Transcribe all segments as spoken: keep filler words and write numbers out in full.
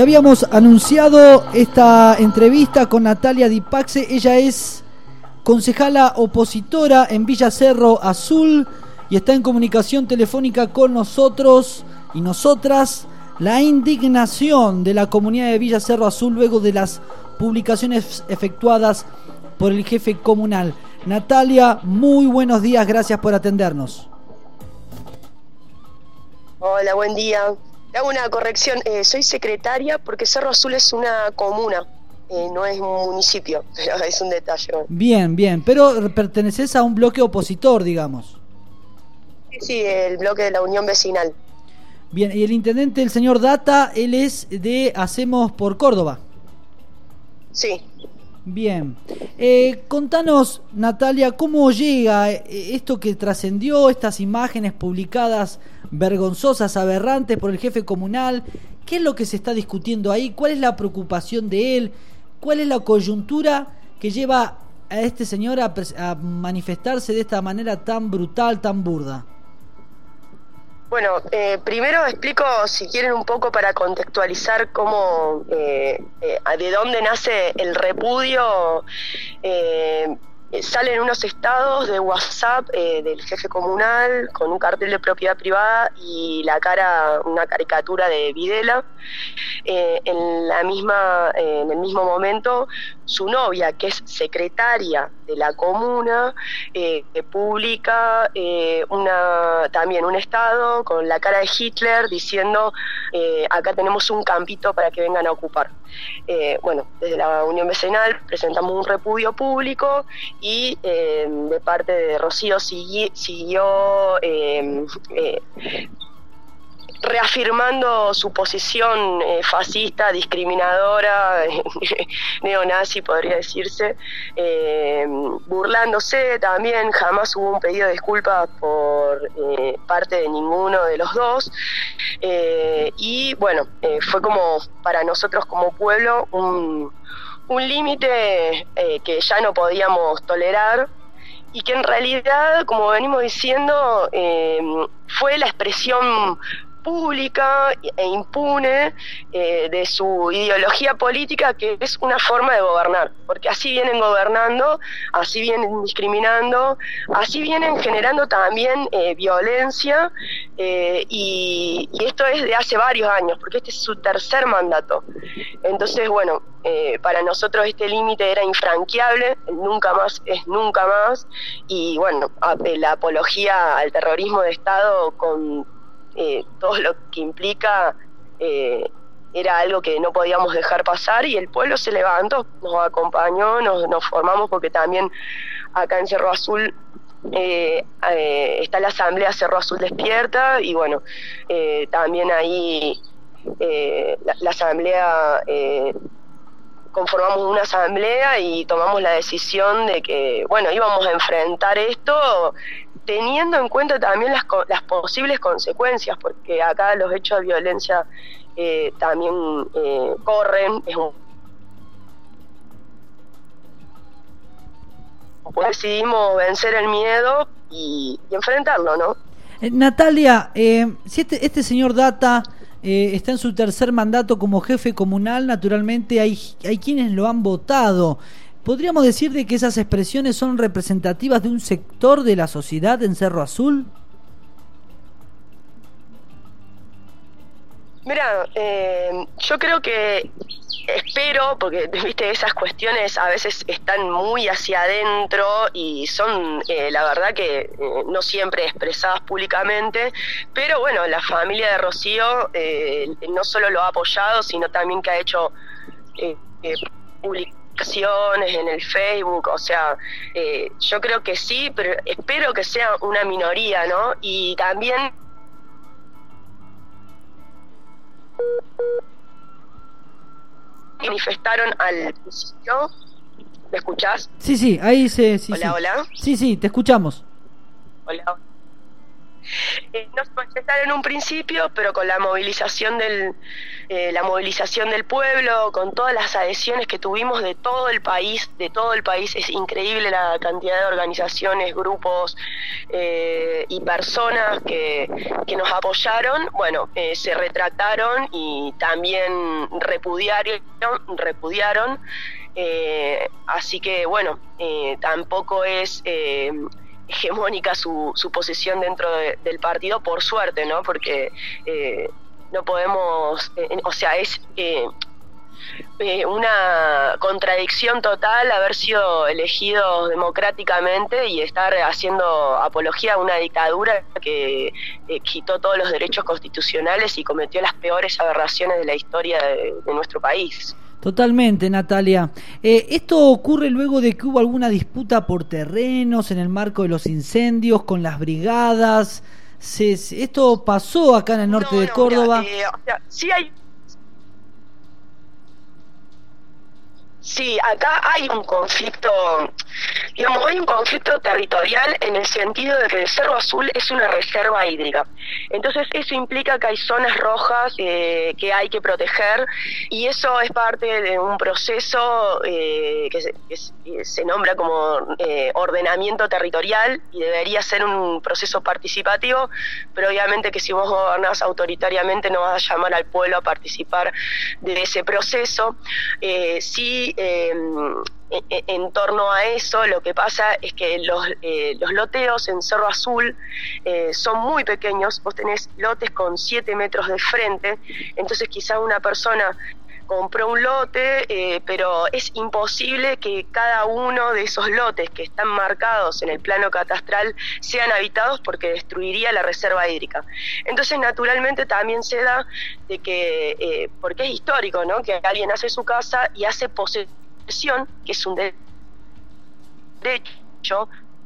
habíamos anunciado esta entrevista con Natalia Di Paxe. Ella es concejala opositora en Villa Cerro Azul y está en comunicación telefónica con nosotros y nosotras. La indignación de la comunidad de Villa Cerro Azul luego de las publicaciones efectuadas por el jefe comunal. Natalia, muy buenos días, gracias por atendernos. Hola, buen día. Hago una corrección, eh, soy secretaria porque Cerro Azul es una comuna, eh, no es un municipio, pero es un detalle. Bien, bien, pero perteneces a un bloque opositor, digamos. Sí, sí, el bloque de la Unión Vecinal. Bien, y el intendente, el señor Data, él es de Hacemos por Córdoba. Sí. Bien. Eh, contanos, Natalia, ¿cómo llega esto que trascendió, estas imágenes publicadas vergonzosas, aberrantes por el jefe comunal? ¿Qué es lo que se está discutiendo ahí? ¿Cuál es la preocupación de él? ¿Cuál es la coyuntura que lleva a este señor a, a manifestarse de esta manera tan brutal, tan burda? Bueno, eh, primero explico, si quieren, un poco para contextualizar cómo, eh, eh, de dónde nace el repudio. Eh, salen unos estados de WhatsApp eh, del jefe comunal con un cartel de propiedad privada y la cara, una caricatura de Videla. Eh, en la misma, eh, en el mismo momento, su novia, que es secretaria de la comuna, eh, publica eh, una, también un estado con la cara de Hitler diciendo eh, acá tenemos un campito para que vengan a ocupar. Eh, bueno, desde la Unión Vecinal presentamos un repudio público y eh, de parte de Rocío sigui, siguió eh, eh, reafirmando su posición eh, fascista, discriminadora, neonazi podría decirse, eh, burlándose también. Jamás hubo un pedido de disculpas por eh, parte de ninguno de los dos, eh, y bueno, eh, fue como para nosotros como pueblo un, un límite eh, que ya no podíamos tolerar, y que en realidad, como venimos diciendo, eh, fue la expresión pública e impune eh, de su ideología política, que es una forma de gobernar, porque así vienen gobernando, así vienen discriminando, así vienen generando también eh, violencia, eh, y, y esto es de hace varios años, porque este es su tercer mandato. Entonces, bueno, eh, para nosotros este límite era infranqueable, el nunca más es nunca más, y bueno, la apología al terrorismo de Estado con Eh, todo lo que implica eh, era algo que no podíamos dejar pasar, y el pueblo se levantó, nos acompañó, nos, nos formamos, porque también acá en Cerro Azul eh, eh, está la asamblea Cerro Azul Despierta, y bueno, eh, también ahí eh, la, la asamblea eh, conformamos una asamblea y tomamos la decisión de que, bueno, íbamos a enfrentar esto teniendo en cuenta también las, las posibles consecuencias, porque acá los hechos de violencia eh, también eh, corren. Es un... Pues decidimos vencer el miedo y, y enfrentarlo, ¿no? Eh, Natalia, eh, si este, este señor Data eh, está en su tercer mandato como jefe comunal, naturalmente hay, hay quienes lo han votado. ¿Podríamos decir de que esas expresiones son representativas de un sector de la sociedad en Cerro Azul? Mira, eh, yo creo que espero, porque viste, esas cuestiones a veces están muy hacia adentro y son, eh, la verdad que eh, no siempre expresadas públicamente, pero bueno, la familia de Rocío eh, no solo lo ha apoyado, sino también que ha hecho eh, eh, publicaciones en el Facebook, o sea, eh, yo creo que sí, pero espero que sea una minoría, ¿no? Y también manifestaron al principio. ¿Me escuchás? Sí, sí, ahí se... Sí, hola, sí. hola. Sí, sí, te escuchamos. Hola. eh, no se manifestaron en un principio, pero con la movilización del eh, la movilización del pueblo, con todas las adhesiones que tuvimos de todo el país, de todo el país, es increíble la cantidad de organizaciones, grupos eh, y personas que, que nos apoyaron. Bueno, eh, se retractaron y también repudiaron, repudiaron eh, así que bueno, eh, tampoco es eh, hegemónica su, su posición dentro de, del partido, por suerte, ¿no? Porque eh, no podemos, eh, o sea, es eh, eh, una contradicción total haber sido elegidos democráticamente y estar haciendo apología a una dictadura que eh, quitó todos los derechos constitucionales y cometió las peores aberraciones de la historia de, de nuestro país. Totalmente, Natalia. Eh, ¿Esto ocurre luego de que hubo alguna disputa por terrenos en el marco de los incendios con las brigadas? Se, se, ¿Esto pasó acá en el norte no, de no, Córdoba? Mira, eh, o sea, sí hay... Sí, acá hay un conflicto, digamos, hay un conflicto territorial en el sentido de que el Cerro Azul es una reserva hídrica. Entonces eso implica que hay zonas rojas eh, que hay que proteger, y eso es parte de un proceso eh, que, se, que se nombra como eh, ordenamiento territorial, y debería ser un proceso participativo, pero obviamente que si vos gobernás autoritariamente no vas a llamar al pueblo a participar de ese proceso. Eh, sí, Eh, en, en torno a eso, lo que pasa es que los, eh, los loteos en Cerro Azul eh, son muy pequeños. Vos tenés lotes con siete metros de frente, entonces quizá una persona compró un lote, eh, pero es imposible que cada uno de esos lotes que están marcados en el plano catastral sean habitados, porque destruiría la reserva hídrica. Entonces, naturalmente, también se da de que, eh, porque es histórico, ¿no?, que alguien hace su casa y hace posesión, que es un derecho.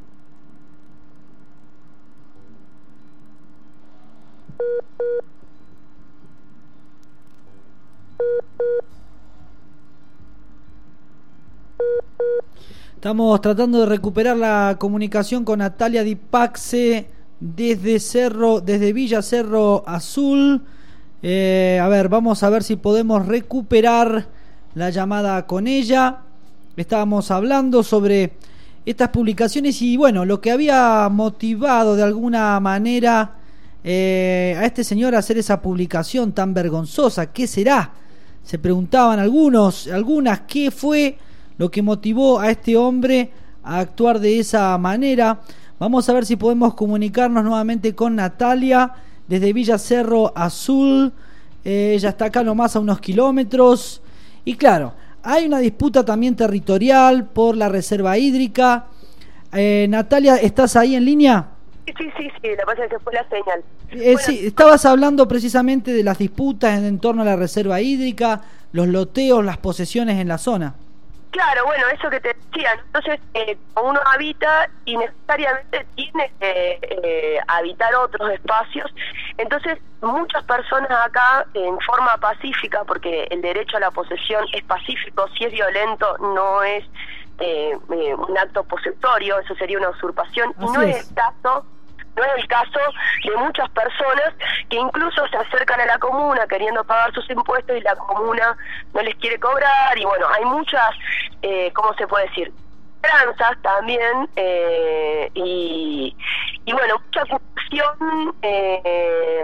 Estamos tratando de recuperar la comunicación con Natalia Di Paxe desde Cerro, desde Villa Cerro Azul. Eh, a ver, vamos a ver si podemos recuperar la llamada con ella. Estábamos hablando sobre estas publicaciones y bueno, lo que había motivado de alguna manera eh, a este señor a hacer esa publicación tan vergonzosa. ¿Qué será? Se preguntaban algunos, algunas, ¿qué fue lo que motivó a este hombre a actuar de esa manera? Vamos a ver si podemos comunicarnos nuevamente con Natalia desde Villa Cerro Azul. Eh, ella está acá nomás a unos kilómetros. Y claro, hay una disputa también territorial por la reserva hídrica. Eh, Natalia, ¿estás ahí en línea? Sí, sí, sí, sí, la pasa es que fue la señal. Eh, bueno, sí, estabas hablando precisamente de las disputas en, en torno a la reserva hídrica, los loteos, las posesiones en la zona. Claro, bueno, eso que te decía. Entonces, eh, uno habita y necesariamente tiene que eh, habitar otros espacios. Entonces, muchas personas acá, en forma pacífica, porque el derecho a la posesión es pacífico, si es violento no es eh, eh, un acto posetorio, eso sería una usurpación. Así y no es, es el caso No es el caso de muchas personas que incluso se acercan a la comuna queriendo pagar sus impuestos y la comuna no les quiere cobrar. Y bueno, hay muchas, eh, ¿cómo se puede decir?, tranzas también, eh, y, y bueno, mucha acusación, eh,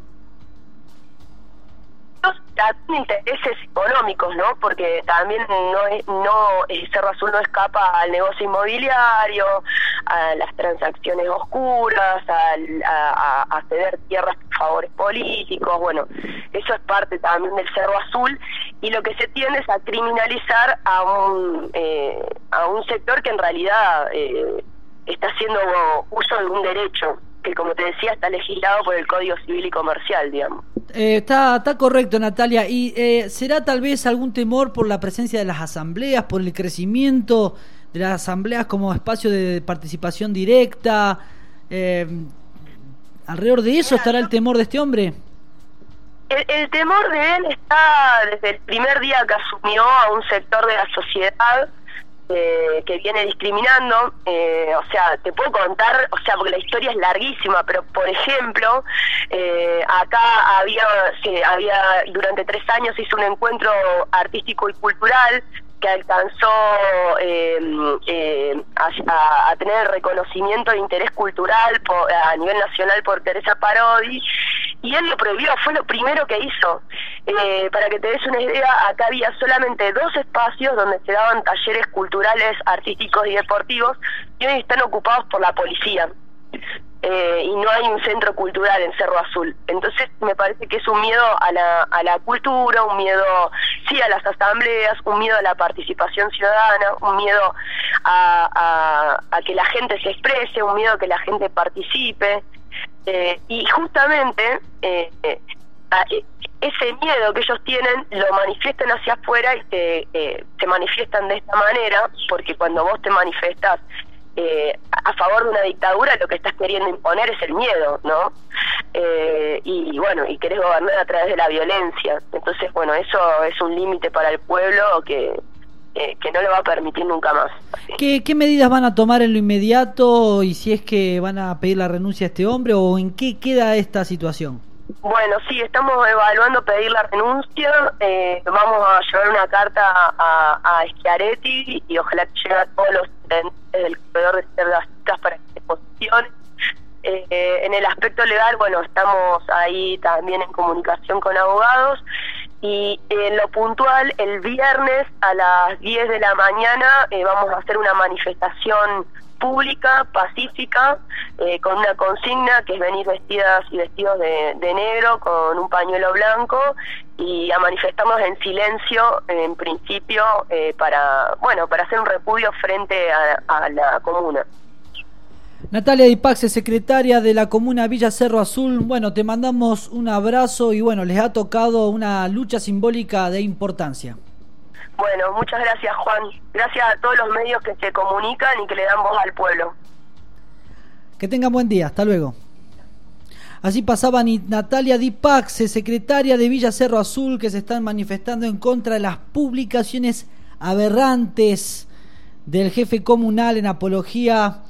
intereses económicos, ¿no? Porque también no es, no Cerro Azul no escapa al negocio inmobiliario, a las transacciones oscuras, al, a, a ceder tierras por favores políticos. Bueno, eso es parte también del Cerro Azul, y lo que se tiende es a criminalizar a un eh, a un sector que en realidad eh, está haciendo uso de un derecho que, como te decía, está legislado por el Código Civil y Comercial, digamos. Eh, está, está correcto, Natalia. ¿Y eh, será tal vez algún temor por la presencia de las asambleas, por el crecimiento de las asambleas como espacio de participación directa? Eh, ¿Alrededor de eso estará el temor de este hombre? El, el temor de él está desde el primer día que asumió a un sector de la sociedad eh, que viene discriminando. Eh, o sea, te puedo contar, o sea, porque la historia es larguísima, pero por ejemplo, eh, acá había, se, había, durante tres años se hizo un encuentro artístico y cultural que alcanzó eh, eh, a, a tener reconocimiento de interés cultural por, a nivel nacional por Teresa Parodi, y él lo prohibió, fue lo primero que hizo. Eh, para que te des una idea, acá había solamente dos espacios donde se daban talleres culturales, artísticos y deportivos, y hoy están ocupados por la policía. Eh, y no hay un centro cultural en Cerro Azul. Entonces me parece que es un miedo a la, a la cultura, un miedo sí a las asambleas, un miedo a la participación ciudadana, un miedo a, a, a que la gente se exprese, un miedo a que la gente participe. Eh, y justamente eh, eh, a, ese miedo que ellos tienen lo manifiestan hacia afuera y te, eh, te manifiestan de esta manera, porque cuando vos te manifestás Eh, a favor de una dictadura, lo que estás queriendo imponer es el miedo, ¿no? Eh, y bueno, y querés gobernar a través de la violencia. Entonces, bueno, eso es un límite para el pueblo que, eh, que no lo va a permitir nunca más. ¿Qué, ¿Qué medidas van a tomar en lo inmediato, y si es que van a pedir la renuncia a este hombre, o en qué queda esta situación? Bueno, sí, estamos evaluando pedir la renuncia. Eh, vamos a llevar una carta a, a Schiaretti y ojalá que llegue a todos los intendentes del corredor de Cerdas Chicas para que se posicionen. Eh, eh, en el aspecto legal, bueno, estamos ahí también en comunicación con abogados, y en lo puntual, el viernes a las diez de la mañana eh, vamos a hacer una manifestación pública, pacífica, eh, con una consigna que es venir vestidas y vestidos de, de negro con un pañuelo blanco, y a manifestarnos en silencio en principio eh, para, bueno, para hacer un repudio frente a, a la comuna. Natalia Di Paxe, secretaria de la comuna Villa Cerro Azul, bueno, te mandamos un abrazo y bueno, les ha tocado una lucha simbólica de importancia. Bueno, muchas gracias, Juan. Gracias a todos los medios que se comunican y que le dan voz al pueblo. Que tengan buen día. Hasta luego. Así pasaba Natalia Di Paxe, secretaria de Villa Cerro Azul, que se están manifestando en contra de las publicaciones aberrantes del jefe comunal en apología